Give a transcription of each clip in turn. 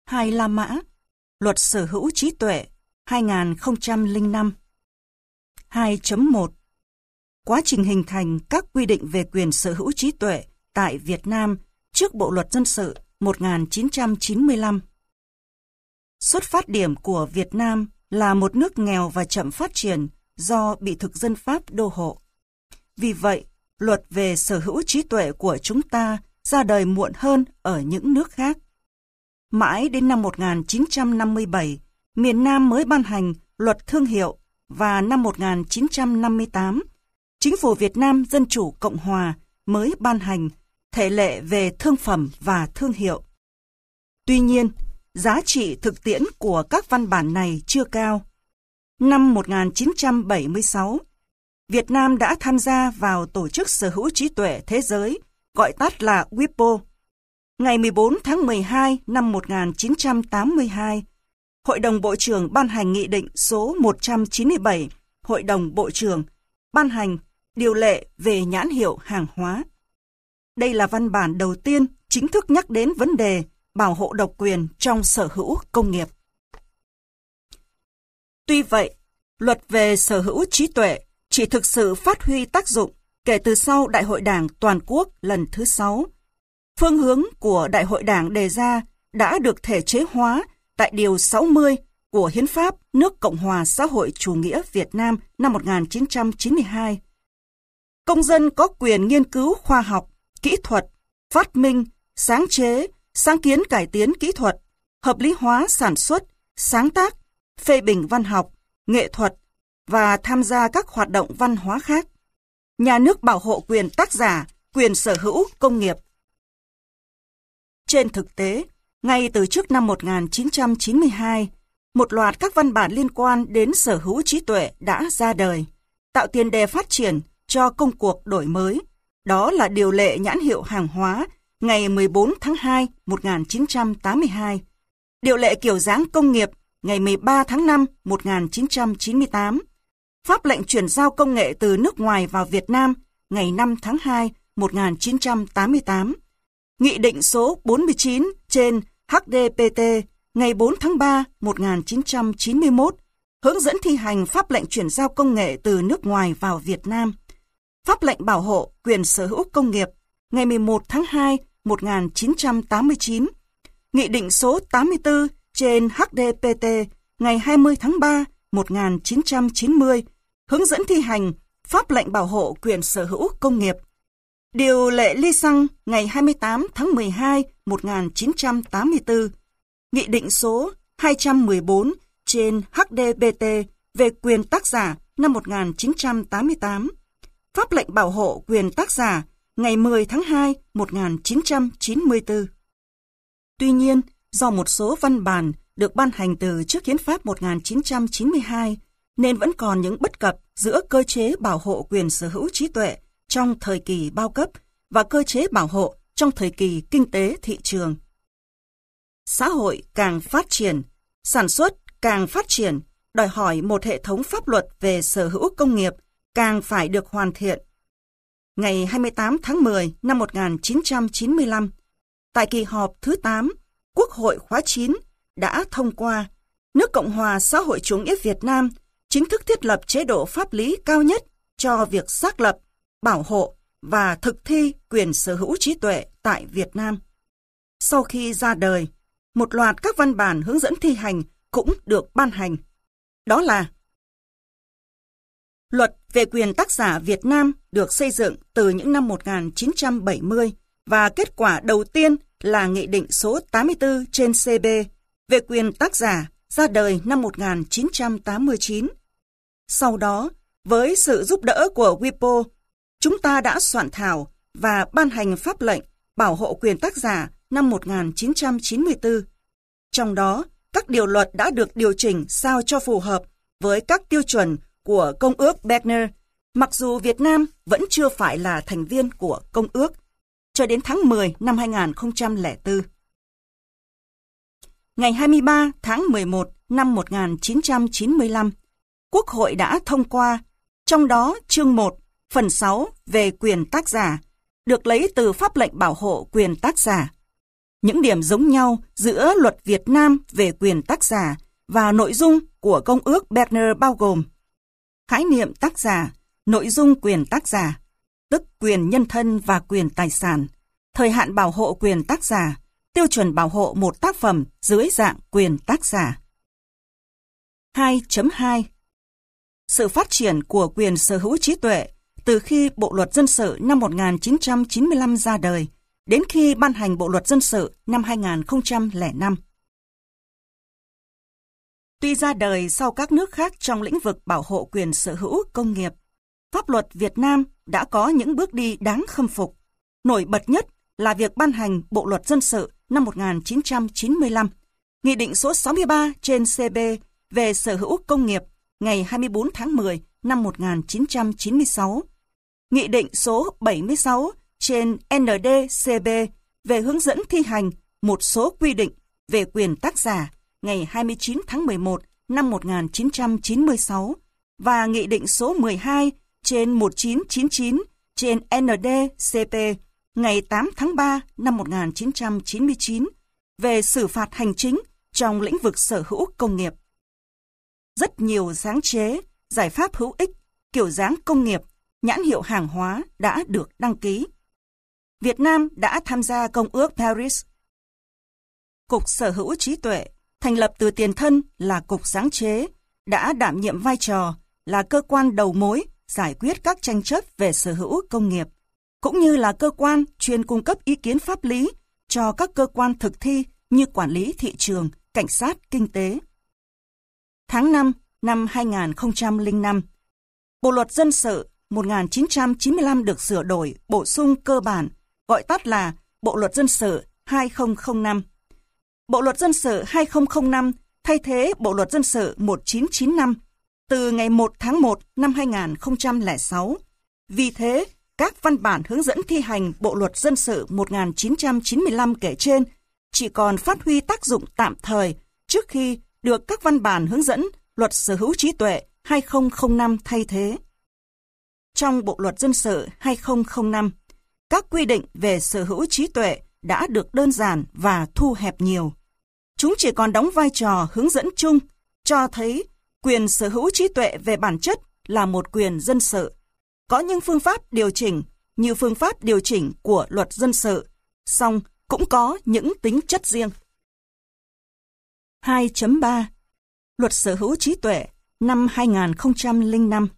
2 La Mã, Luật Sở hữu trí tuệ 2005. 2.1 Quá trình hình thành các quy định về quyền sở hữu trí tuệ tại Việt Nam trước Bộ Luật Dân sự 1995. Xuất phát điểm của Việt Nam là một nước nghèo và chậm phát triển do bị thực dân Pháp đô hộ. Vì vậy, luật về sở hữu trí tuệ của chúng ta ra đời muộn hơn ở những nước khác. Mãi đến năm 1957, miền Nam mới ban hành luật thương hiệu và năm 1958, Chính phủ Việt Nam Dân chủ Cộng hòa mới ban hành thể lệ về thương phẩm và thương hiệu. Tuy nhiên, giá trị thực tiễn của các văn bản này chưa cao. Năm 1976, Việt Nam đã tham gia vào Tổ chức Sở hữu trí tuệ Thế giới, gọi tắt là WIPO. Ngày 14 tháng 12 năm 1982, Hội đồng Bộ trưởng ban hành Nghị định số 197, Hội đồng Bộ trưởng ban hành điều lệ về nhãn hiệu hàng hóa. Đây là văn bản đầu tiên chính thức nhắc đến vấn đề bảo hộ độc quyền trong sở hữu công nghiệp. Tuy vậy, luật về sở hữu trí tuệ chỉ thực sự phát huy tác dụng kể từ sau Đại hội Đảng Toàn quốc lần thứ 6. Phương hướng của Đại hội Đảng đề ra đã được thể chế hóa tại Điều 60 của Hiến pháp nước Cộng hòa xã hội chủ nghĩa Việt Nam năm 1992. Công dân có quyền nghiên cứu khoa học, kỹ thuật, phát minh, sáng chế, sáng kiến cải tiến kỹ thuật, hợp lý hóa sản xuất, sáng tác, phê bình văn học, nghệ thuật và tham gia các hoạt động văn hóa khác. Nhà nước bảo hộ quyền tác giả, quyền sở hữu công nghiệp. Trên thực tế, ngay từ trước năm 1992, một loạt các văn bản liên quan đến sở hữu trí tuệ đã ra đời, tạo tiền đề phát triển cho công cuộc đổi mới. Đó là điều lệ nhãn hiệu hàng hóa ngày 14 tháng 2 1982, điều lệ kiểu dáng công nghiệp ngày 13 tháng 5 1998, pháp lệnh chuyển giao công nghệ từ nước ngoài vào Việt Nam ngày 5 tháng 2 1988, Nghị định số 49 trên HDPT ngày 4 tháng 3 1991, hướng dẫn thi hành pháp lệnh chuyển giao công nghệ từ nước ngoài vào Việt Nam, pháp lệnh bảo hộ quyền sở hữu công nghiệp ngày 11 tháng 2 1989, Nghị định số 84 trên HDPT ngày 20 tháng 3 1990, hướng dẫn thi hành pháp lệnh bảo hộ quyền sở hữu công nghiệp, điều lệ ly xăng ngày 28 tháng 12 1984, Nghị định số 214 trên HDBT về quyền tác giả năm 1988, pháp lệnh bảo hộ quyền tác giả ngày 10 tháng 2 1994. Tuy nhiên, do một số văn bản được ban hành từ trước Hiến pháp 1992, nên vẫn còn những bất cập giữa cơ chế bảo hộ quyền sở hữu trí tuệ trong thời kỳ bao cấp và cơ chế bảo hộ trong thời kỳ kinh tế thị trường. Xã hội càng phát triển, sản xuất càng phát triển, đòi hỏi một hệ thống pháp luật về sở hữu công nghiệp càng phải được hoàn thiện. Ngày 28 tháng 10 năm 1995, tại kỳ họp thứ 8, Quốc hội khóa 9 đã thông qua nước Cộng hòa xã hội chủ nghĩa Việt Nam chính thức thiết lập chế độ pháp lý cao nhất cho việc xác lập, bảo hộ và thực thi quyền sở hữu trí tuệ tại Việt Nam. Sau khi ra đời, một loạt các văn bản hướng dẫn thi hành cũng được ban hành. Đó là Luật về quyền tác giả Việt Nam được xây dựng từ những năm 1970 và kết quả đầu tiên là Nghị định số 84 trên CB về quyền tác giả ra đời năm 1989. Sau đó, với sự giúp đỡ của WIPO, chúng ta đã soạn thảo và ban hành pháp lệnh bảo hộ quyền tác giả năm 1994. Trong đó, các điều luật đã được điều chỉnh sao cho phù hợp với các tiêu chuẩn của Công ước Berner, mặc dù Việt Nam vẫn chưa phải là thành viên của Công ước, cho đến tháng 10 năm 2004. Ngày 23 tháng 11 năm 1995, Quốc hội đã thông qua, trong đó chương 1, phần 6 về quyền tác giả, được lấy từ pháp lệnh bảo hộ quyền tác giả. Những điểm giống nhau giữa luật Việt Nam về quyền tác giả và nội dung của Công ước Berner bao gồm khái niệm tác giả, nội dung quyền tác giả, tức quyền nhân thân và quyền tài sản, thời hạn bảo hộ quyền tác giả, tiêu chuẩn bảo hộ một tác phẩm dưới dạng quyền tác giả. 2.2 Sự phát triển của quyền sở hữu trí tuệ từ khi Bộ Luật Dân sự năm 1995 ra đời đến khi ban hành Bộ Luật Dân sự năm 2005. Tuy ra đời sau các nước khác trong lĩnh vực bảo hộ quyền sở hữu công nghiệp, pháp luật Việt Nam đã có những bước đi đáng khâm phục. Nổi bật nhất là việc ban hành Bộ Luật Dân sự năm 1995, Nghị định số 63/CB về sở hữu công nghiệp ngày 24 tháng 10 năm 1996, Nghị định số 76/ND-CB về hướng dẫn thi hành một số quy định về quyền tác giả ngày 29 tháng 11 năm 1996 và Nghị định số 12/1999/ND-CP ngày 8 tháng 3 năm 1999 về xử phạt hành chính trong lĩnh vực sở hữu công nghiệp. Rất nhiều sáng chế, giải pháp hữu ích, kiểu dáng công nghiệp, nhãn hiệu hàng hóa đã được đăng ký. Việt Nam đã tham gia Công ước Paris. Cục Sở hữu trí tuệ, thành lập từ tiền thân là Cục Sáng chế, đã đảm nhiệm vai trò là cơ quan đầu mối giải quyết các tranh chấp về sở hữu công nghiệp, cũng như là cơ quan chuyên cung cấp ý kiến pháp lý cho các cơ quan thực thi như quản lý thị trường, cảnh sát kinh tế. Tháng 5 năm 2005, Bộ Luật Dân sự 1995 được sửa đổi, bổ sung cơ bản, gọi tắt là Bộ Luật Dân sự 2005. Bộ Luật Dân sự 2005 thay thế Bộ Luật Dân sự 1995 từ ngày 1 tháng 1 năm 2006. Vì thế, các văn bản hướng dẫn thi hành Bộ Luật Dân sự 1995 kể trên chỉ còn phát huy tác dụng tạm thời trước khi được các văn bản hướng dẫn Luật Sở hữu trí tuệ 2005 thay thế. Trong Bộ Luật Dân sự 2005, các quy định về sở hữu trí tuệ đã được đơn giản và thu hẹp nhiều. Chúng chỉ còn đóng vai trò hướng dẫn chung, cho thấy quyền sở hữu trí tuệ về bản chất là một quyền dân sự. Có những phương pháp điều chỉnh như phương pháp điều chỉnh của Luật Dân sự, song cũng có những tính chất riêng. 2.3 Luật Sở hữu trí tuệ năm 2005.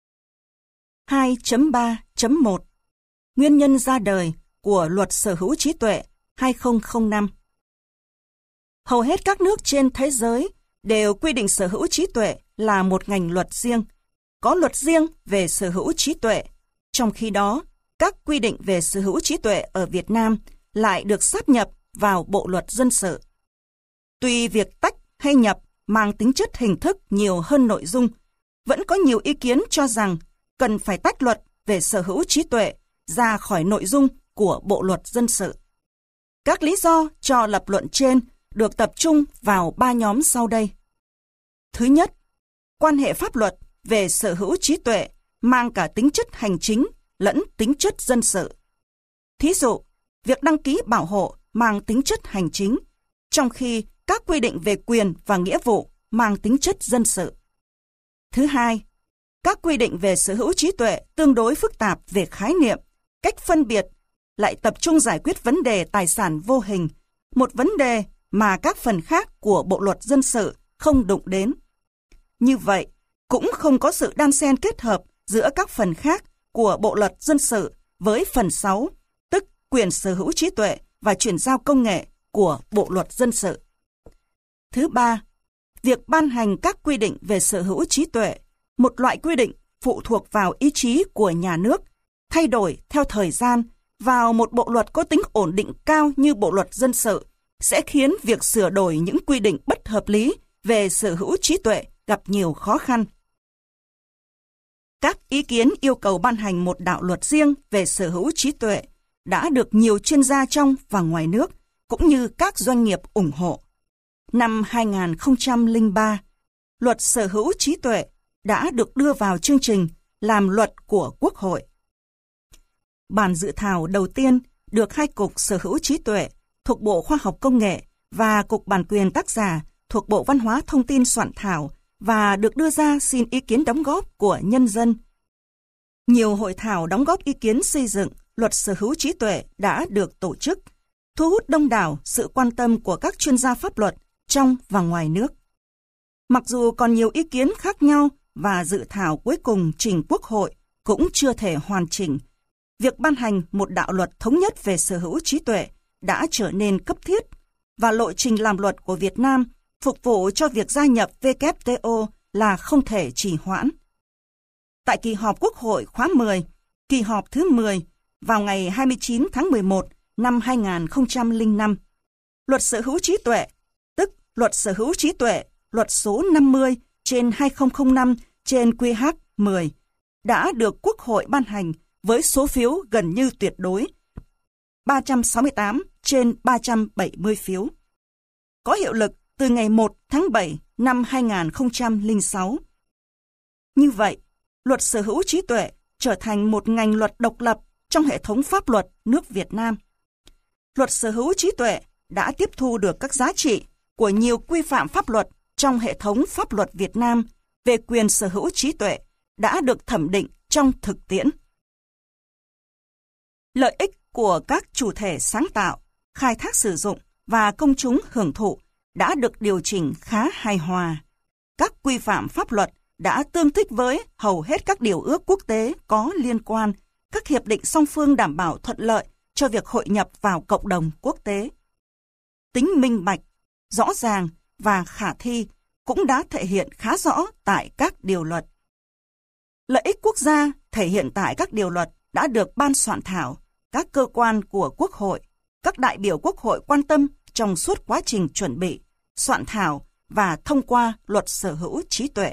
2.3.1 Nguyên nhân ra đời của Luật Sở hữu trí tuệ 2005. Hầu hết các nước trên thế giới đều quy định sở hữu trí tuệ là một ngành luật riêng, có luật riêng về sở hữu trí tuệ. Trong khi đó, các quy định về sở hữu trí tuệ ở Việt Nam lại được sáp nhập vào Bộ Luật Dân sự. Tuy việc tách hay nhập mang tính chất hình thức nhiều hơn nội dung, vẫn có nhiều ý kiến cho rằng cần phải tách luật về sở hữu trí tuệ ra khỏi nội dung của Bộ Luật Dân sự. Các lý do cho lập luận trên được tập trung vào 3 nhóm sau đây. Thứ nhất, quan hệ pháp luật về sở hữu trí tuệ mang cả tính chất hành chính lẫn tính chất dân sự. Thí dụ, việc đăng ký bảo hộ mang tính chất hành chính, trong khi các quy định về quyền và nghĩa vụ mang tính chất dân sự. Thứ hai, các quy định về sở hữu trí tuệ tương đối phức tạp về khái niệm, cách phân biệt, lại tập trung giải quyết vấn đề tài sản vô hình, một vấn đề mà các phần khác của Bộ Luật Dân sự không đụng đến. Như vậy, cũng không có sự đan xen kết hợp giữa các phần khác của Bộ Luật Dân sự với phần 6, tức quyền sở hữu trí tuệ và chuyển giao công nghệ của Bộ Luật Dân sự. Thứ ba, việc ban hành các quy định về sở hữu trí tuệ, một loại quy định phụ thuộc vào ý chí của nhà nước, thay đổi theo thời gian vào một bộ luật có tính ổn định cao như Bộ Luật Dân sự, sẽ khiến việc sửa đổi những quy định bất hợp lý về sở hữu trí tuệ gặp nhiều khó khăn. Các ý kiến yêu cầu ban hành một đạo luật riêng về sở hữu trí tuệ đã được nhiều chuyên gia trong và ngoài nước, cũng như các doanh nghiệp ủng hộ. Năm 2003, Luật Sở hữu trí tuệ đã được đưa vào chương trình làm luật của Quốc hội. Bản dự thảo đầu tiên được hai cục sở hữu trí tuệ thuộc Bộ Khoa học Công nghệ và Cục Bản quyền tác giả thuộc Bộ Văn hóa Thông tin soạn thảo và được đưa ra xin ý kiến đóng góp của nhân dân. Nhiều hội thảo đóng góp ý kiến xây dựng luật sở hữu trí tuệ đã được tổ chức, thu hút đông đảo sự quan tâm của các chuyên gia pháp luật trong và ngoài nước. Mặc dù còn nhiều ý kiến khác nhau và dự thảo cuối cùng trình Quốc hội cũng chưa thể hoàn chỉnh, việc ban hành một đạo luật thống nhất về sở hữu trí tuệ đã trở nên cấp thiết và lộ trình làm luật của Việt Nam phục vụ cho việc gia nhập WTO là không thể trì hoãn. Tại kỳ họp Quốc hội khóa 10, kỳ họp thứ 10, vào ngày 29 tháng 11 năm 2005, Luật sở hữu trí tuệ, tức Luật sở hữu trí tuệ, Luật số 50/2005/QH10, đã được Quốc hội ban hành với số phiếu gần như tuyệt đối, 368/370 phiếu. Có hiệu lực từ ngày 1 tháng 7 năm 2006. Như vậy, Luật sở hữu trí tuệ trở thành một ngành luật độc lập trong hệ thống pháp luật nước Việt Nam. Luật sở hữu trí tuệ đã tiếp thu được các giá trị của nhiều quy phạm pháp luật trong hệ thống pháp luật Việt Nam về quyền sở hữu trí tuệ đã được thẩm định trong thực tiễn. Lợi ích của các chủ thể sáng tạo, khai thác sử dụng và công chúng hưởng thụ đã được điều chỉnh khá hài hòa. Các quy phạm pháp luật đã tương thích với hầu hết các điều ước quốc tế có liên quan, các hiệp định song phương đảm bảo thuận lợi cho việc hội nhập vào cộng đồng quốc tế. Tính minh bạch, rõ ràng và khả thi cũng đã thể hiện khá rõ tại các điều luật. Lợi ích quốc gia thể hiện tại các điều luật đã được ban soạn thảo, các cơ quan của Quốc hội, các đại biểu Quốc hội quan tâm trong suốt quá trình chuẩn bị, soạn thảo và thông qua luật sở hữu trí tuệ.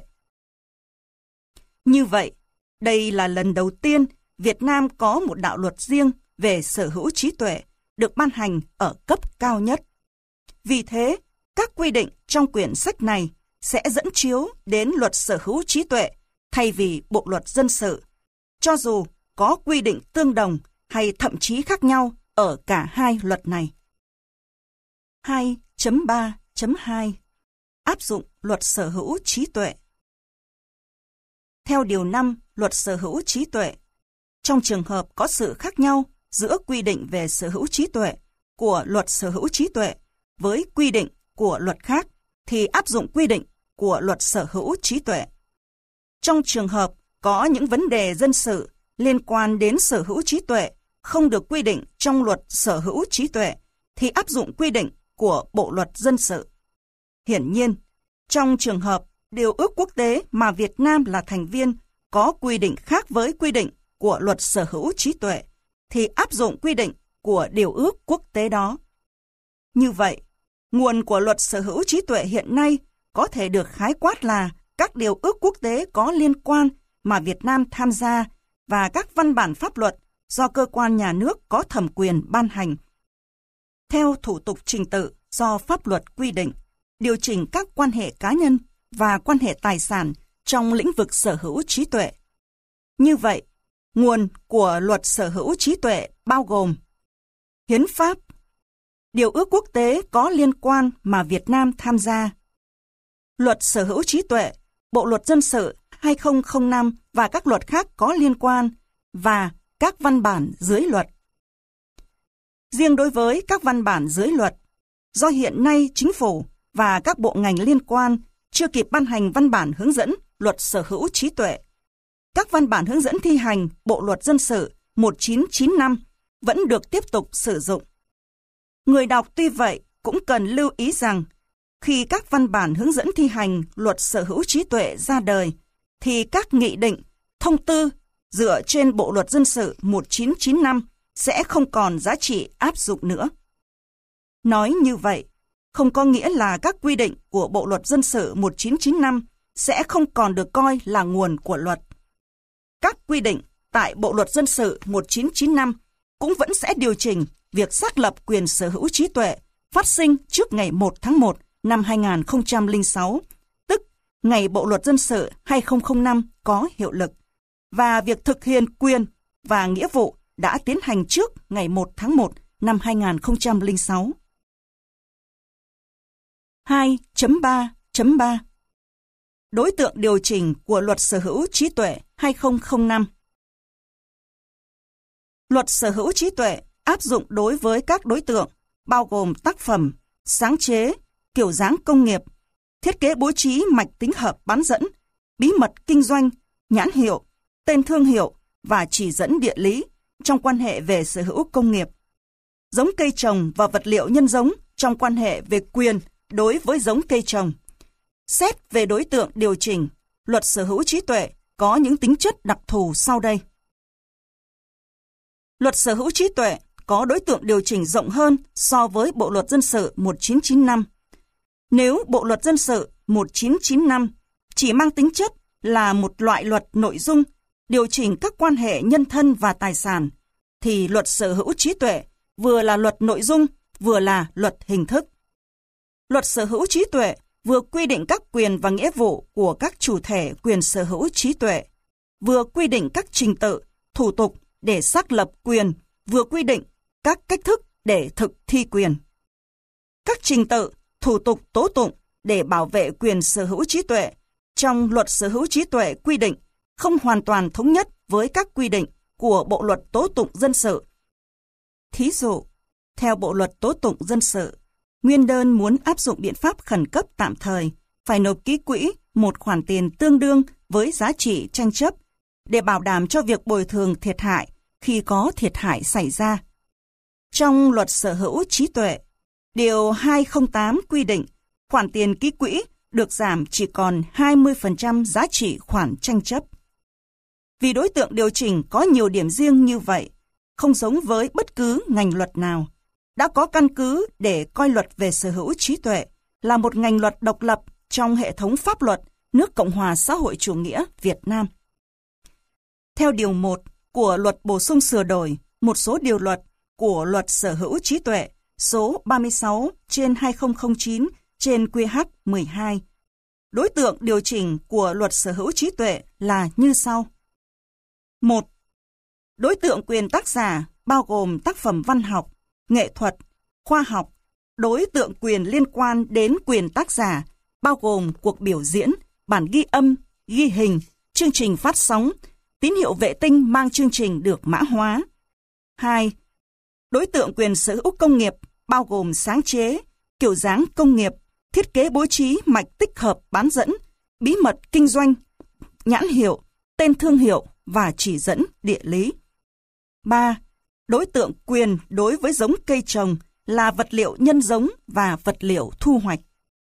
Như vậy, đây là lần đầu tiên Việt Nam có một đạo luật riêng về sở hữu trí tuệ được ban hành ở cấp cao nhất. Vì thế, các quy định trong quyển sách này sẽ dẫn chiếu đến luật sở hữu trí tuệ thay vì bộ luật dân sự, cho dù có quy định tương đồng hay thậm chí khác nhau ở cả hai luật này. 2.3.2 Áp dụng luật sở hữu trí tuệ. Theo Điều 5 Luật sở hữu trí tuệ, trong trường hợp có sự khác nhau giữa quy định về sở hữu trí tuệ của luật sở hữu trí tuệ với quy định của luật khác, thì áp dụng quy định của luật sở hữu trí tuệ. Trong trường hợp có những vấn đề dân sự liên quan đến sở hữu trí tuệ không được quy định trong luật sở hữu trí tuệ, thì áp dụng quy định của Bộ luật dân sự. Hiển nhiên, trong trường hợp điều ước quốc tế mà Việt Nam là thành viên có quy định khác với quy định của luật sở hữu trí tuệ, thì áp dụng quy định của điều ước quốc tế đó. Như vậy, nguồn của luật sở hữu trí tuệ hiện nay có thể được khái quát là các điều ước quốc tế có liên quan mà Việt Nam tham gia và các văn bản pháp luật do cơ quan nhà nước có thẩm quyền ban hành. Theo thủ tục trình tự do pháp luật quy định, điều chỉnh các quan hệ cá nhân và quan hệ tài sản trong lĩnh vực sở hữu trí tuệ. Như vậy, nguồn của luật sở hữu trí tuệ bao gồm hiến pháp, điều ước quốc tế có liên quan mà Việt Nam tham gia, luật sở hữu trí tuệ, Bộ luật dân sự 2005 và các luật khác có liên quan, và các văn bản dưới luật. Riêng đối với các văn bản dưới luật, do hiện nay Chính phủ và các bộ ngành liên quan chưa kịp ban hành văn bản hướng dẫn luật sở hữu trí tuệ, các văn bản hướng dẫn thi hành Bộ luật dân sự 1995 vẫn được tiếp tục sử dụng. Người đọc tuy vậy cũng cần lưu ý rằng, khi các văn bản hướng dẫn thi hành luật sở hữu trí tuệ ra đời, thì các nghị định, thông tư dựa trên Bộ luật dân sự 1995 sẽ không còn giá trị áp dụng nữa. Nói như vậy, không có nghĩa là các quy định của Bộ luật dân sự 1995 sẽ không còn được coi là nguồn của luật. Các quy định tại Bộ luật dân sự 1995 cũng vẫn sẽ điều chỉnh việc xác lập quyền sở hữu trí tuệ phát sinh trước ngày 1 tháng 1 năm 2006, tức ngày Bộ luật dân sự 2005 có hiệu lực, và việc thực hiện quyền và nghĩa vụ đã tiến hành trước ngày 1 tháng 1 năm 2006. 2.3.3 Đối tượng điều chỉnh của Luật Sở hữu trí tuệ 2005. Luật Sở hữu trí tuệ áp dụng đối với các đối tượng bao gồm tác phẩm, sáng chế, kiểu dáng công nghiệp, thiết kế bố trí mạch tính hợp bán dẫn, bí mật kinh doanh, nhãn hiệu, tên thương hiệu và chỉ dẫn địa lý trong quan hệ về sở hữu công nghiệp, giống cây trồng và vật liệu nhân giống trong quan hệ về quyền đối với giống cây trồng. Xét về đối tượng điều chỉnh, Luật Sở hữu trí tuệ có những tính chất đặc thù sau đây. Luật Sở hữu trí tuệ có đối tượng điều chỉnh rộng hơn so với Bộ Luật Dân sự 1995. Nếu Bộ Luật Dân sự 1995 chỉ mang tính chất là một loại luật nội dung điều chỉnh các quan hệ nhân thân và tài sản, thì Luật Sở hữu trí tuệ vừa là luật nội dung, vừa là luật hình thức. Luật Sở hữu trí tuệ vừa quy định các quyền và nghĩa vụ của các chủ thể quyền sở hữu trí tuệ, vừa quy định các trình tự, thủ tục để xác lập quyền, vừa quy định các cách thức để thực thi quyền. Các trình tự, thủ tục tố tụng để bảo vệ quyền sở hữu trí tuệ trong Luật Sở hữu trí tuệ quy định không hoàn toàn thống nhất với các quy định của Bộ Luật Tố tụng Dân sự. Thí dụ, theo Bộ Luật Tố tụng Dân sự, nguyên đơn muốn áp dụng biện pháp khẩn cấp tạm thời phải nộp ký quỹ một khoản tiền tương đương với giá trị tranh chấp để bảo đảm cho việc bồi thường thiệt hại khi có thiệt hại xảy ra. Trong Luật Sở hữu trí tuệ, Điều 208 quy định khoản tiền ký quỹ được giảm chỉ còn 20% giá trị khoản tranh chấp. Vì đối tượng điều chỉnh có nhiều điểm riêng như vậy, không giống với bất cứ ngành luật nào, đã có căn cứ để coi luật về sở hữu trí tuệ là một ngành luật độc lập trong hệ thống pháp luật nước Cộng hòa xã hội chủ nghĩa Việt Nam. Theo Điều 1 của Luật bổ sung sửa đổi một số điều luật của Luật Sở hữu trí tuệ số 36/2009/QH12, đối tượng điều chỉnh của Luật Sở hữu trí tuệ là như sau. 1. Đối tượng quyền tác giả bao gồm tác phẩm văn học, nghệ thuật, khoa học. Đối tượng quyền liên quan đến quyền tác giả bao gồm cuộc biểu diễn, bản ghi âm, ghi hình, chương trình phát sóng, tín hiệu vệ tinh mang chương trình được mã hóa. 2. Đối tượng quyền sở hữu công nghiệp bao gồm sáng chế, kiểu dáng công nghiệp, thiết kế bố trí mạch tích hợp bán dẫn, bí mật kinh doanh, nhãn hiệu, tên thương hiệu và chỉ dẫn địa lý. 3. Đối tượng quyền đối với giống cây trồng là vật liệu nhân giống và vật liệu thu hoạch.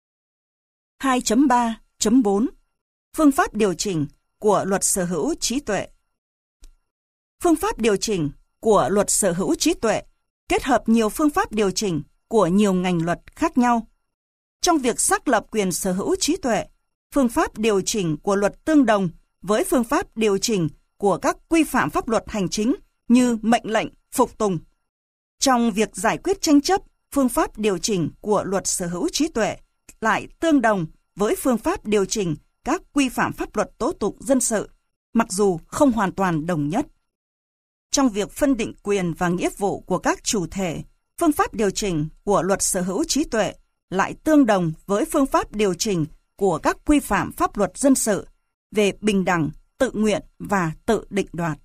2.3.4 Phương pháp điều chỉnh của Luật Sở hữu trí tuệ. Phương pháp điều chỉnh của Luật Sở hữu trí tuệ kết hợp nhiều phương pháp điều chỉnh của nhiều ngành luật khác nhau. Trong việc xác lập quyền sở hữu trí tuệ, phương pháp điều chỉnh của luật tương đồng với phương pháp điều chỉnh của các quy phạm pháp luật hành chính như mệnh lệnh, phục tùng. Trong việc giải quyết tranh chấp, phương pháp điều chỉnh của Luật Sở hữu trí tuệ lại tương đồng với phương pháp điều chỉnh các quy phạm pháp luật tố tụng dân sự, mặc dù không hoàn toàn đồng nhất. Trong việc phân định quyền và nghĩa vụ của các chủ thể, phương pháp điều chỉnh của Luật Sở hữu trí tuệ lại tương đồng với phương pháp điều chỉnh của các quy phạm pháp luật dân sự về bình đẳng, tự nguyện và tự định đoạt.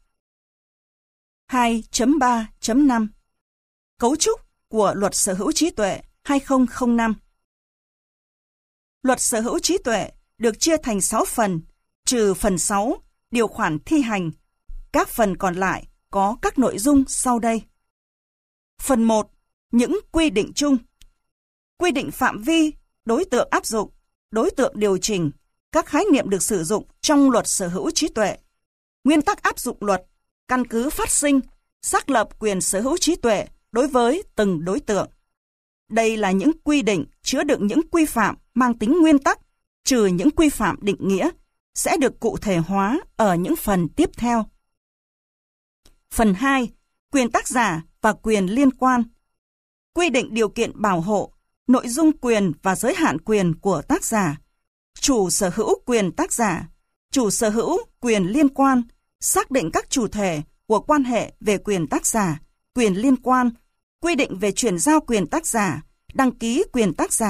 2.3.5 Cấu trúc của Luật Sở hữu trí tuệ 2005. Luật Sở hữu trí tuệ được chia thành 6 phần, trừ phần 6, điều khoản thi hành. Các phần còn lại có các nội dung sau đây. Phần 1. Những quy định chung. Quy định phạm vi, đối tượng áp dụng, đối tượng điều chỉnh, các khái niệm được sử dụng trong Luật Sở hữu trí tuệ, nguyên tắc áp dụng luật, căn cứ phát sinh, xác lập quyền sở hữu trí tuệ đối với từng đối tượng. Đây là những quy định chứa đựng những quy phạm mang tính nguyên tắc, trừ những quy phạm định nghĩa, sẽ được cụ thể hóa ở những phần tiếp theo. Phần 2. Quyền tác giả và quyền liên quan. Quy định điều kiện bảo hộ, nội dung quyền và giới hạn quyền của tác giả, chủ sở hữu quyền tác giả, chủ sở hữu quyền liên quan, xác định các chủ thể của quan hệ về quyền tác giả, quyền liên quan, quy định về chuyển giao quyền tác giả, đăng ký quyền tác giả,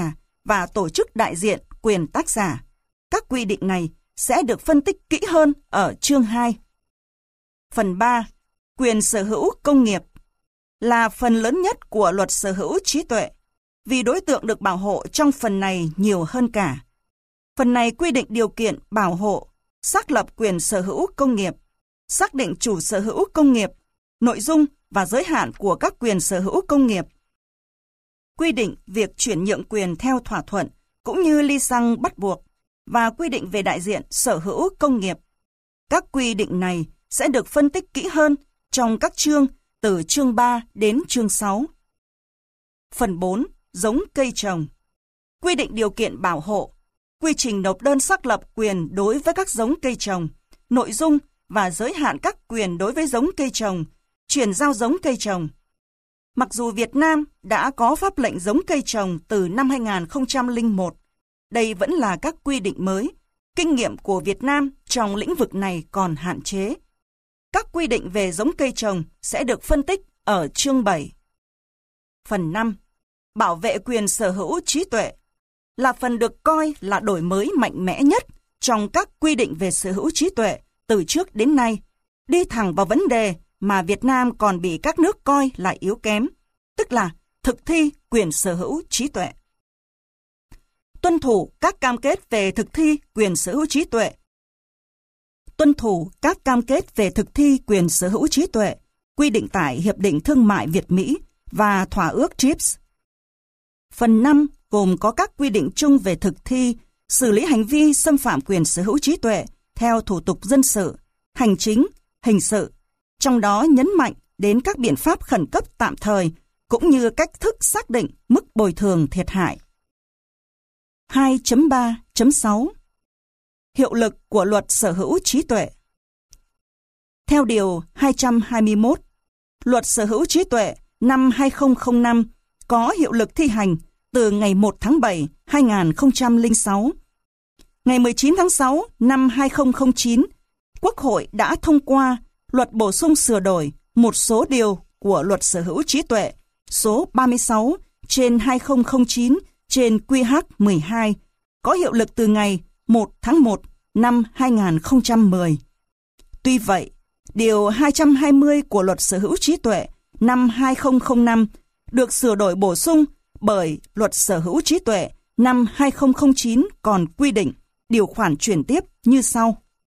và tổ chức đại diện quyền tác giả. Các quy định này sẽ được phân tích kỹ hơn ở chương 2. Phần 3. Quyền sở hữu công nghiệp là phần lớn nhất của luật sở hữu trí tuệ, vì đối tượng được bảo hộ trong phần này nhiều hơn cả. Phần này quy định điều kiện bảo hộ, xác lập quyền sở hữu công nghiệp, xác định chủ sở hữu công nghiệp, nội dung và giới hạn của các quyền sở hữu công nghiệp, quy định việc chuyển nhượng quyền theo thỏa thuận cũng như li xăng bắt buộc, và quy định về đại diện sở hữu công nghiệp. Các quy định này sẽ được phân tích kỹ hơn trong các chương từ chương 3 đến chương 6. Phần 4. Giống cây trồng. Quy định điều kiện bảo hộ, quy trình nộp đơn xác lập quyền đối với các giống cây trồng, nội dung và giới hạn các quyền đối với giống cây trồng, chuyển giao giống cây trồng. Mặc dù Việt Nam đã có pháp lệnh giống cây trồng từ năm 2001, đây vẫn là các quy định mới. Kinh nghiệm của Việt Nam trong lĩnh vực này còn hạn chế. Các quy định về giống cây trồng sẽ được phân tích ở chương 7. Phần 5. Bảo vệ quyền sở hữu trí tuệ là phần được coi là đổi mới mạnh mẽ nhất trong các quy định về sở hữu trí tuệ từ trước đến nay, đi thẳng vào vấn đề mà Việt Nam còn bị các nước coi là yếu kém, tức là thực thi quyền sở hữu trí tuệ. Tuân thủ các cam kết về thực thi quyền sở hữu trí tuệ. Tuân thủ các cam kết về thực thi quyền sở hữu trí tuệ quy định tại Hiệp định Thương mại Việt-Mỹ và Thỏa ước TRIPS. Phần 5 gồm có các quy định chung về thực thi, xử lý hành vi xâm phạm quyền sở hữu trí tuệ theo thủ tục dân sự, hành chính, hình sự, trong đó nhấn mạnh đến các biện pháp khẩn cấp tạm thời cũng như cách thức xác định mức bồi thường thiệt hại. 2.3.6 Hiệu lực của luật sở hữu trí tuệ. Theo Điều 221, Luật sở hữu trí tuệ năm 2005 có hiệu lực thi hành từ ngày 1 tháng 7, 2006. Ngày 19 tháng 6 năm 2009, Quốc hội đã thông qua luật bổ sung sửa đổi một số điều của Luật sở hữu trí tuệ số 36/2009/QH12 có hiệu lực từ ngày 1 tháng 1 năm 2010. Tuy vậy, Điều 220 của Luật sở hữu trí tuệ năm 2005 được sửa đổi bổ sung bởi Luật sở hữu trí tuệ năm 2009 còn quy định điều khoản chuyển tiếp như sau.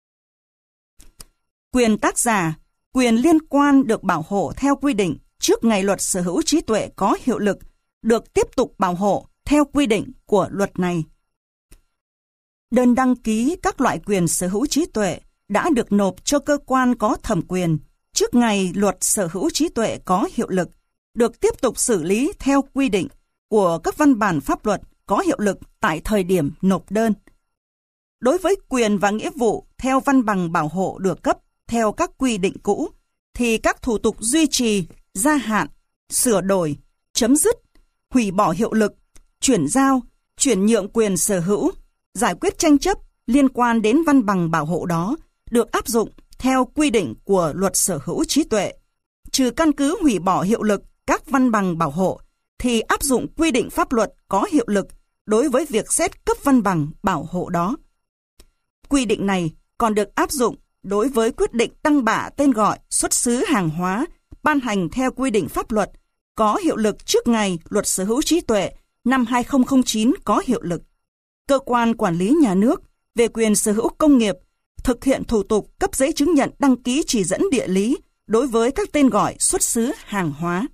Quyền tác giả, quyền liên quan được bảo hộ theo quy định trước ngày Luật sở hữu trí tuệ có hiệu lực được tiếp tục bảo hộ theo quy định của luật này. Đơn đăng ký các loại quyền sở hữu trí tuệ đã được nộp cho cơ quan có thẩm quyền trước ngày Luật sở hữu trí tuệ có hiệu lực, được tiếp tục xử lý theo quy định của các văn bản pháp luật có hiệu lực tại thời điểm nộp đơn. Đối với quyền và nghĩa vụ theo văn bằng bảo hộ được cấp theo các quy định cũ, thì các thủ tục duy trì, gia hạn, sửa đổi, chấm dứt, hủy bỏ hiệu lực, chuyển giao, chuyển nhượng quyền sở hữu, giải quyết tranh chấp liên quan đến văn bằng bảo hộ đó được áp dụng theo quy định của Luật sở hữu trí tuệ. Trừ căn cứ hủy bỏ hiệu lực các văn bằng bảo hộ, thì áp dụng quy định pháp luật có hiệu lực đối với việc xét cấp văn bằng bảo hộ đó. Quy định này còn được áp dụng đối với quyết định đăng bạ tên gọi xuất xứ hàng hóa ban hành theo quy định pháp luật có hiệu lực trước ngày Luật sở hữu trí tuệ năm 2009 có hiệu lực. Cơ quan quản lý nhà nước về quyền sở hữu công nghiệp thực hiện thủ tục cấp giấy chứng nhận đăng ký chỉ dẫn địa lý đối với các tên gọi xuất xứ hàng hóa.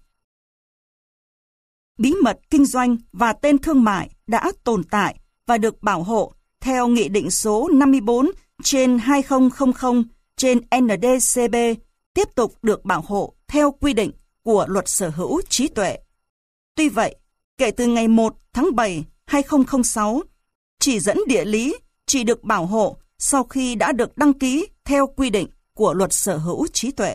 Bí mật kinh doanh và tên thương mại đã tồn tại và được bảo hộ theo Nghị định số 54/2000/ND-CB tiếp tục được bảo hộ theo quy định của Luật sở hữu trí tuệ. Tuy vậy, kể từ ngày 1 tháng 7, 2006, chỉ dẫn địa lý chỉ được bảo hộ sau khi đã được đăng ký theo quy định của Luật sở hữu trí tuệ.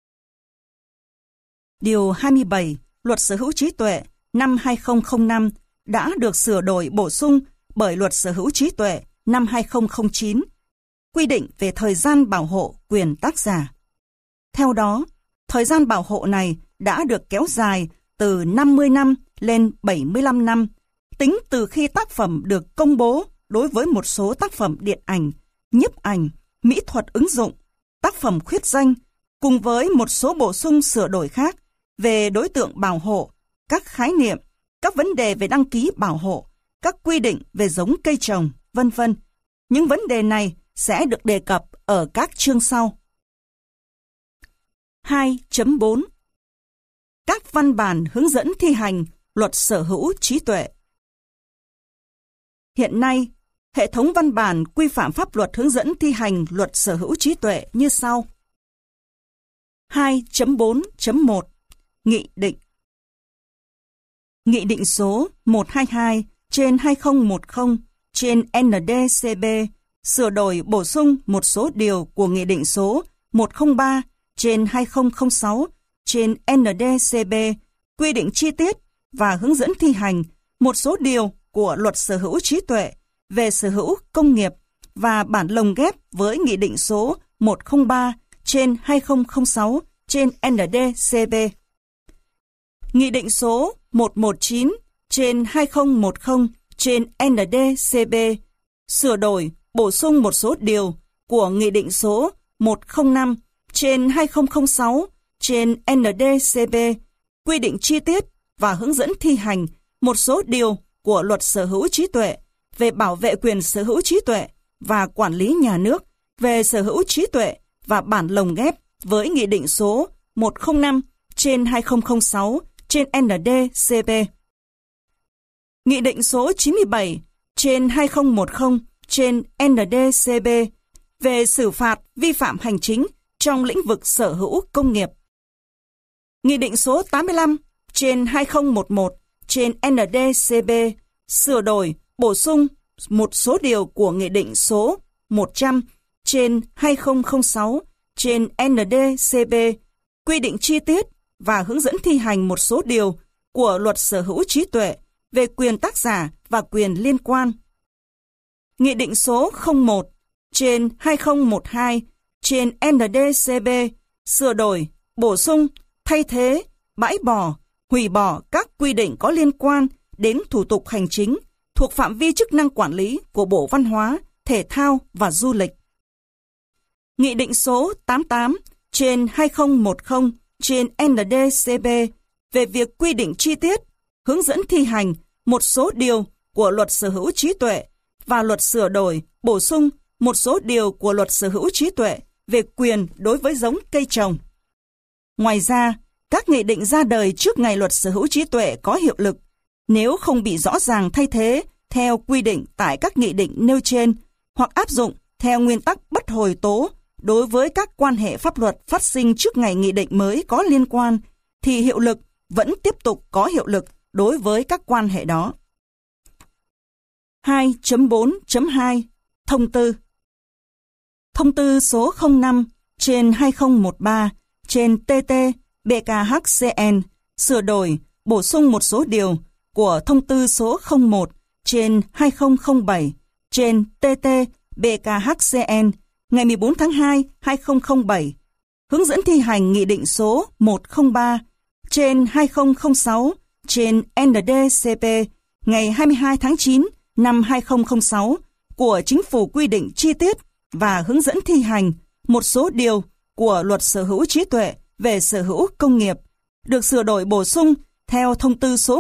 Điều 27 Luật sở hữu trí tuệ năm 2005 đã được sửa đổi bổ sung bởi Luật sở hữu trí tuệ năm 2009, quy định về thời gian bảo hộ quyền tác giả. Theo đó, thời gian bảo hộ này đã được kéo dài từ 50 năm lên 75 năm, tính từ khi tác phẩm được công bố đối với một số tác phẩm điện ảnh, nhiếp ảnh, mỹ thuật ứng dụng, tác phẩm khuyết danh, cùng với một số bổ sung sửa đổi khác về đối tượng bảo hộ, các khái niệm, các vấn đề về đăng ký bảo hộ, các quy định về giống cây trồng, vân vân. Những vấn đề này sẽ được đề cập ở các chương sau. 2.4 Các văn bản hướng dẫn thi hành luật sở hữu trí tuệ. Hiện nay, hệ thống văn bản quy phạm pháp luật hướng dẫn thi hành luật sở hữu trí tuệ như sau. 2.4.1 Nghị định. Nghị định số 122/2010/ND-CB sửa đổi bổ sung một số điều của Nghị định số 103/2006/ND-CB quy định chi tiết và hướng dẫn thi hành một số điều của luật sở hữu trí tuệ về sở hữu công nghiệp và bản lồng ghép với Nghị định số 103/2006/ND-CB. Nghị định số 119/2010/ND-CB sửa đổi bổ sung một số điều của Nghị định số 105/2006/ND-CB quy định chi tiết và hướng dẫn thi hành một số điều của luật sở hữu trí tuệ về bảo vệ quyền sở hữu trí tuệ và quản lý nhà nước về sở hữu trí tuệ và bản lồng ghép với Nghị định số 105/2006/ND-CB. Nghị định số 97/2010/ND-CB về xử phạt vi phạm hành chính trong lĩnh vực sở hữu công nghiệp. Nghị định số 85/2011/ND-CB sửa đổi, bổ sung một số điều của Nghị định số 100/2006/ND-CB quy định chi tiết và hướng dẫn thi hành một số điều của luật sở hữu trí tuệ về quyền tác giả và quyền liên quan. Nghị định số 01/2012/ND-CB sửa đổi, bổ sung, thay thế, bãi bỏ, hủy bỏ các quy định có liên quan đến thủ tục hành chính thuộc phạm vi chức năng quản lý của Bộ Văn hóa, Thể thao và Du lịch. Nghị định số 88/2010/ND-CB về việc quy định chi tiết, hướng dẫn thi hành một số điều của luật sở hữu trí tuệ và luật sửa đổi, bổ sung một số điều của luật sở hữu trí tuệ về quyền đối với giống cây trồng. Ngoài ra, các nghị định ra đời trước ngày luật sở hữu trí tuệ có hiệu lực, nếu không bị rõ ràng thay thế theo quy định tại các nghị định nêu trên hoặc áp dụng theo nguyên tắc bất hồi tố đối với các quan hệ pháp luật phát sinh trước ngày nghị định mới có liên quan, thì hiệu lực vẫn tiếp tục có hiệu lực đối với các quan hệ đó. 2.4.2 Thông tư. Thông tư số 05/2013/TT-BKHCN sửa đổi, bổ sung một số điều của thông tư số 01/2007/TT-BKHCN ngày 14 tháng 2, 2007, hướng dẫn thi hành Nghị định số 103/2006/ND-CP ngày 22 tháng 9 năm 2006 của Chính phủ quy định chi tiết và hướng dẫn thi hành một số điều của luật sở hữu trí tuệ về sở hữu công nghiệp, được sửa đổi bổ sung theo thông tư số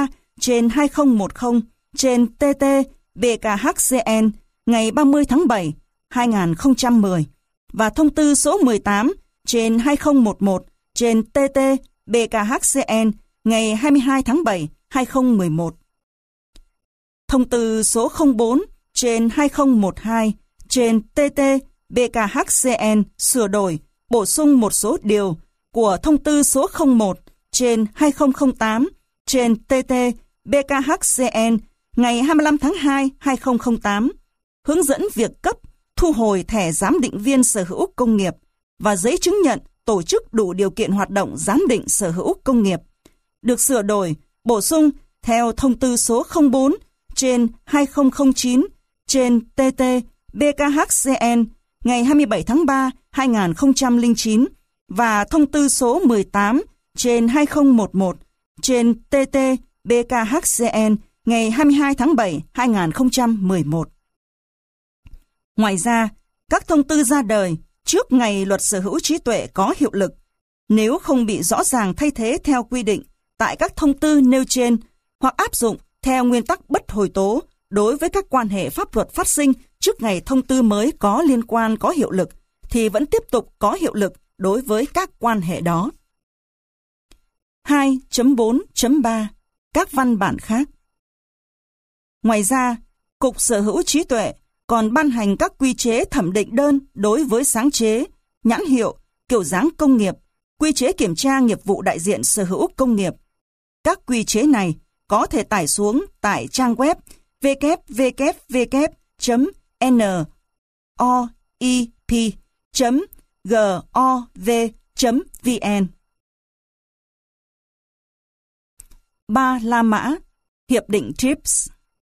13/2010/TT-BKHCN ngày 30 tháng 7, 2010 và thông tư số 18/2011/TT-BKHCN ngày 22 tháng 7, 2011. Thông tư số 04/2012/TT-BKHCN sửa đổi, bổ sung một số điều của thông tư số 01/2008/TT-BKHCN ngày 25 tháng 2, 2008, hướng dẫn việc cấp, thu hồi thẻ giám định viên sở hữu công nghiệp và giấy chứng nhận tổ chức đủ điều kiện hoạt động giám định sở hữu công nghiệp, được sửa đổi, bổ sung theo thông tư số 04/2009/TT-BKHCN ngày 27 tháng 3, 2009 và thông tư số 18/2011/TT-BKHCN ngày 22 tháng 7, 2011. Ngoài ra, các thông tư ra đời trước ngày luật sở hữu trí tuệ có hiệu lực, nếu không bị rõ ràng thay thế theo quy định tại các thông tư nêu trên hoặc áp dụng theo nguyên tắc bất hồi tố đối với các quan hệ pháp luật phát sinh trước ngày thông tư mới có liên quan có hiệu lực, thì vẫn tiếp tục có hiệu lực đối với các quan hệ đó. 2.4.3 Các văn bản khác. Ngoài ra, Cục Sở hữu trí tuệ còn ban hành các quy chế thẩm định đơn đối với sáng chế, nhãn hiệu, kiểu dáng công nghiệp, quy chế kiểm tra nghiệp vụ đại diện sở hữu công nghiệp. Các quy chế này có thể tải xuống tại trang web www.noep.gov.vn. 3. La Mã, Hiệp định TRIPS.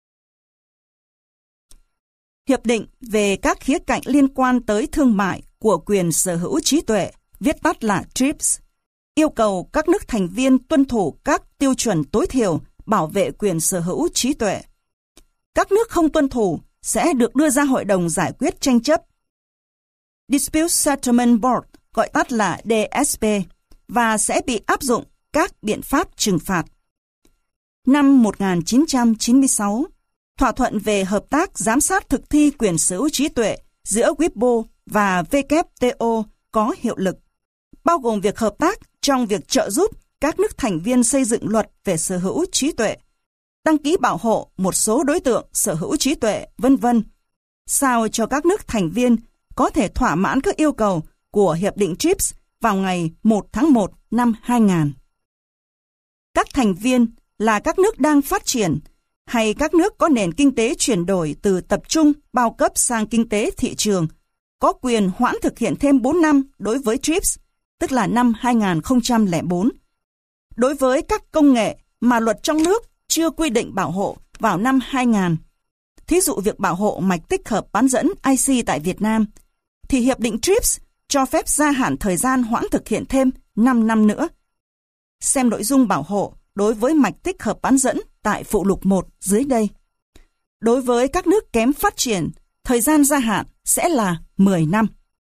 Hiệp định về các khía cạnh liên quan tới thương mại của quyền sở hữu trí tuệ, viết tắt là TRIPS, yêu cầu các nước thành viên tuân thủ các tiêu chuẩn tối thiểu bảo vệ quyền sở hữu trí tuệ. Các nước không tuân thủ sẽ được đưa ra Hội đồng Giải quyết tranh chấp, Dispute Settlement Board, gọi tắt là DSB, và sẽ bị áp dụng các biện pháp trừng phạt. Năm 1996, thỏa thuận về hợp tác giám sát thực thi quyền sở hữu trí tuệ giữa WIPO và WTO có hiệu lực, bao gồm việc hợp tác trong việc trợ giúp các nước thành viên xây dựng luật về sở hữu trí tuệ, đăng ký bảo hộ một số đối tượng sở hữu trí tuệ, v.v., sao cho các nước thành viên có thể thỏa mãn các yêu cầu của Hiệp định TRIPS vào ngày 1 tháng 1 năm 2000. Các thành viên là các nước đang phát triển hay các nước có nền kinh tế chuyển đổi từ tập trung bao cấp sang kinh tế thị trường, có quyền hoãn thực hiện thêm 4 năm đối với TRIPS, tức là năm 2004. Đối với các công nghệ mà luật trong nước chưa quy định bảo hộ vào năm 2000, thí dụ việc bảo hộ mạch tích hợp bán dẫn IC tại Việt Nam, thì Hiệp định TRIPS cho phép gia hạn thời gian hoãn thực hiện thêm 5 năm nữa. Xem nội dung bảo hộ đối với mạch tích hợp bán dẫn tại phụ lục 1 dưới đây. Đối với các nước kém phát triển, thời gian gia hạn sẽ là 10 năm.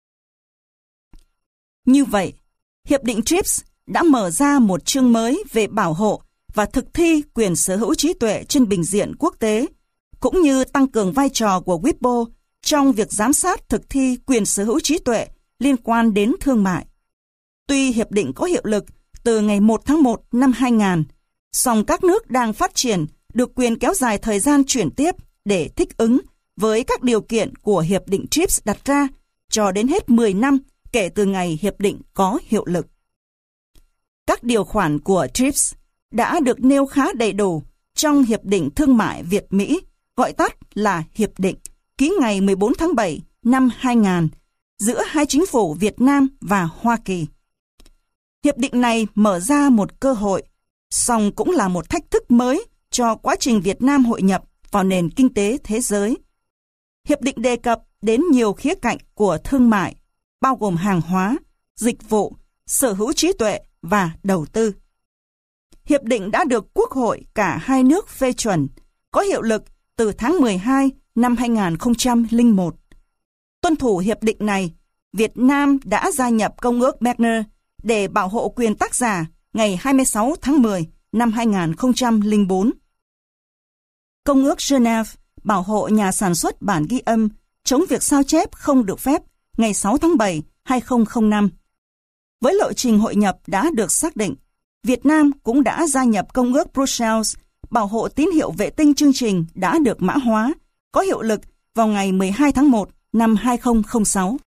Như vậy, Hiệp định TRIPS đã mở ra một chương mới về bảo hộ và thực thi quyền sở hữu trí tuệ trên bình diện quốc tế, cũng như tăng cường vai trò của WIPO trong việc giám sát thực thi quyền sở hữu trí tuệ liên quan đến thương mại. Tuy hiệp định có hiệu lực từ ngày 1 tháng 1 năm 2000, song các nước đang phát triển được quyền kéo dài thời gian chuyển tiếp để thích ứng với các điều kiện của Hiệp định TRIPS đặt ra cho đến hết 10 năm kể từ ngày hiệp định có hiệu lực. Các điều khoản của TRIPS đã được nêu khá đầy đủ trong Hiệp định Thương mại Việt-Mỹ, gọi tắt là Hiệp định, ký ngày 14 tháng 7 năm 2000 giữa hai chính phủ Việt Nam và Hoa Kỳ. Hiệp định này mở ra một cơ hội, song cũng là một thách thức mới cho quá trình Việt Nam hội nhập vào nền kinh tế thế giới. Hiệp định đề cập đến nhiều khía cạnh của thương mại, bao gồm hàng hóa, dịch vụ, sở hữu trí tuệ và đầu tư. Hiệp định đã được Quốc hội cả hai nước phê chuẩn, có hiệu lực từ tháng 12 năm 2001. Tuân thủ hiệp định này, Việt Nam đã gia nhập Công ước Berner để bảo hộ quyền tác giả ngày 26 tháng 10 năm 2004. Công ước Geneva bảo hộ nhà sản xuất bản ghi âm chống việc sao chép không được phép ngày 6 tháng 7 2005. Với lộ trình hội nhập đã được xác định, Việt Nam cũng đã gia nhập Công ước Brussels bảo hộ tín hiệu vệ tinh chương trình đã được mã hóa, có hiệu lực vào ngày 12 tháng 1 năm 2006.